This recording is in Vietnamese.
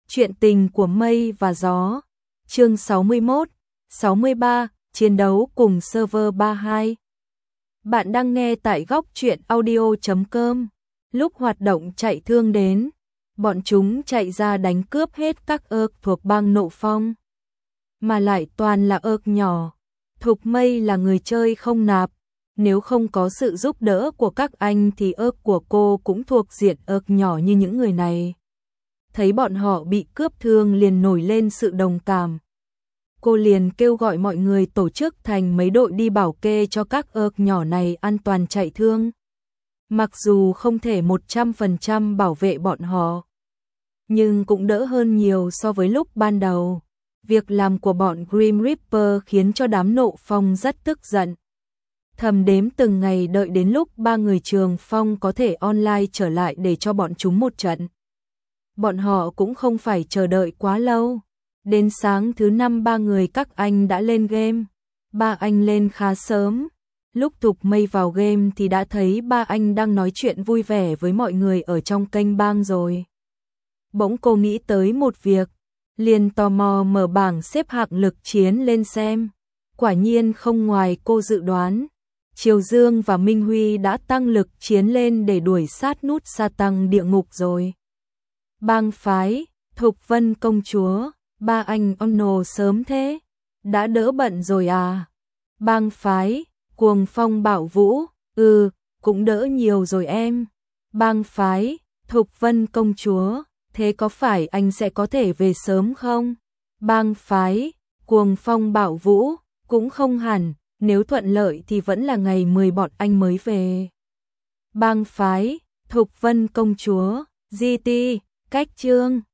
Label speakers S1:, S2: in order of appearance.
S1: Chuyện tình của mây và gió. Chương 61, 63, chiến đấu cùng server 32. Bạn đang nghe tại góc truyện audio.com. Lúc hoạt động chạy thương đến, bọn chúng chạy ra đánh cướp hết các ớt thuộc bang Nộ Phong. Mà lại toàn là ớt nhỏ. Thục Mây là người chơi không nạp. Nếu không có sự giúp đỡ của các anh thì ớt của cô cũng thuộc diện ớt nhỏ như những người này. Thấy bọn họ bị cướp thương liền nổi lên sự đồng cảm. Cô liền kêu gọi mọi người tổ chức thành mấy đội đi bảo kê cho các ớt nhỏ này an toàn chạy thương. Mặc dù không thể 100% bảo vệ bọn họ, nhưng cũng đỡ hơn nhiều so với lúc ban đầu. Việc làm của bọn Grim Reaper khiến cho đám Nộ Phong rất tức giận. Thầm đếm từng ngày đợi đến lúc ba người Trường Phong có thể online trở lại để cho bọn chúng một trận. Bọn họ cũng không phải chờ đợi quá lâu. Đến sáng thứ 5 ba người các anh đã lên game. Ba anh lên khá sớm. Lúc Thục Mây vào game thì đã thấy ba anh đang nói chuyện vui vẻ với mọi người ở trong kênh bang rồi. Bỗng cô nghĩ tới một việc, liền tò mò mở bảng xếp hạng lực chiến lên xem. Quả nhiên không ngoài cô dự đoán, Triều Dương và Minh Huy đã tăng lực chiến lên để đuổi sát nút sa tăng địa ngục rồi. Bang phái, Thục Vân công chúa, ba anh Ono sớm thế, đã đỡ bận rồi à? Bang phái, Cuồng Phong Bạo Vũ, cũng đỡ nhiều rồi em. Bang phái, Thục Vân công chúa, thế có phải anh sẽ có thể về sớm không? Bang phái, Cuồng Phong Bạo Vũ, cũng không hẳn, nếu thuận lợi thì vẫn là ngày 10 bọn anh mới về. Bang phái, Thục Vân công chúa, GT, cách chương.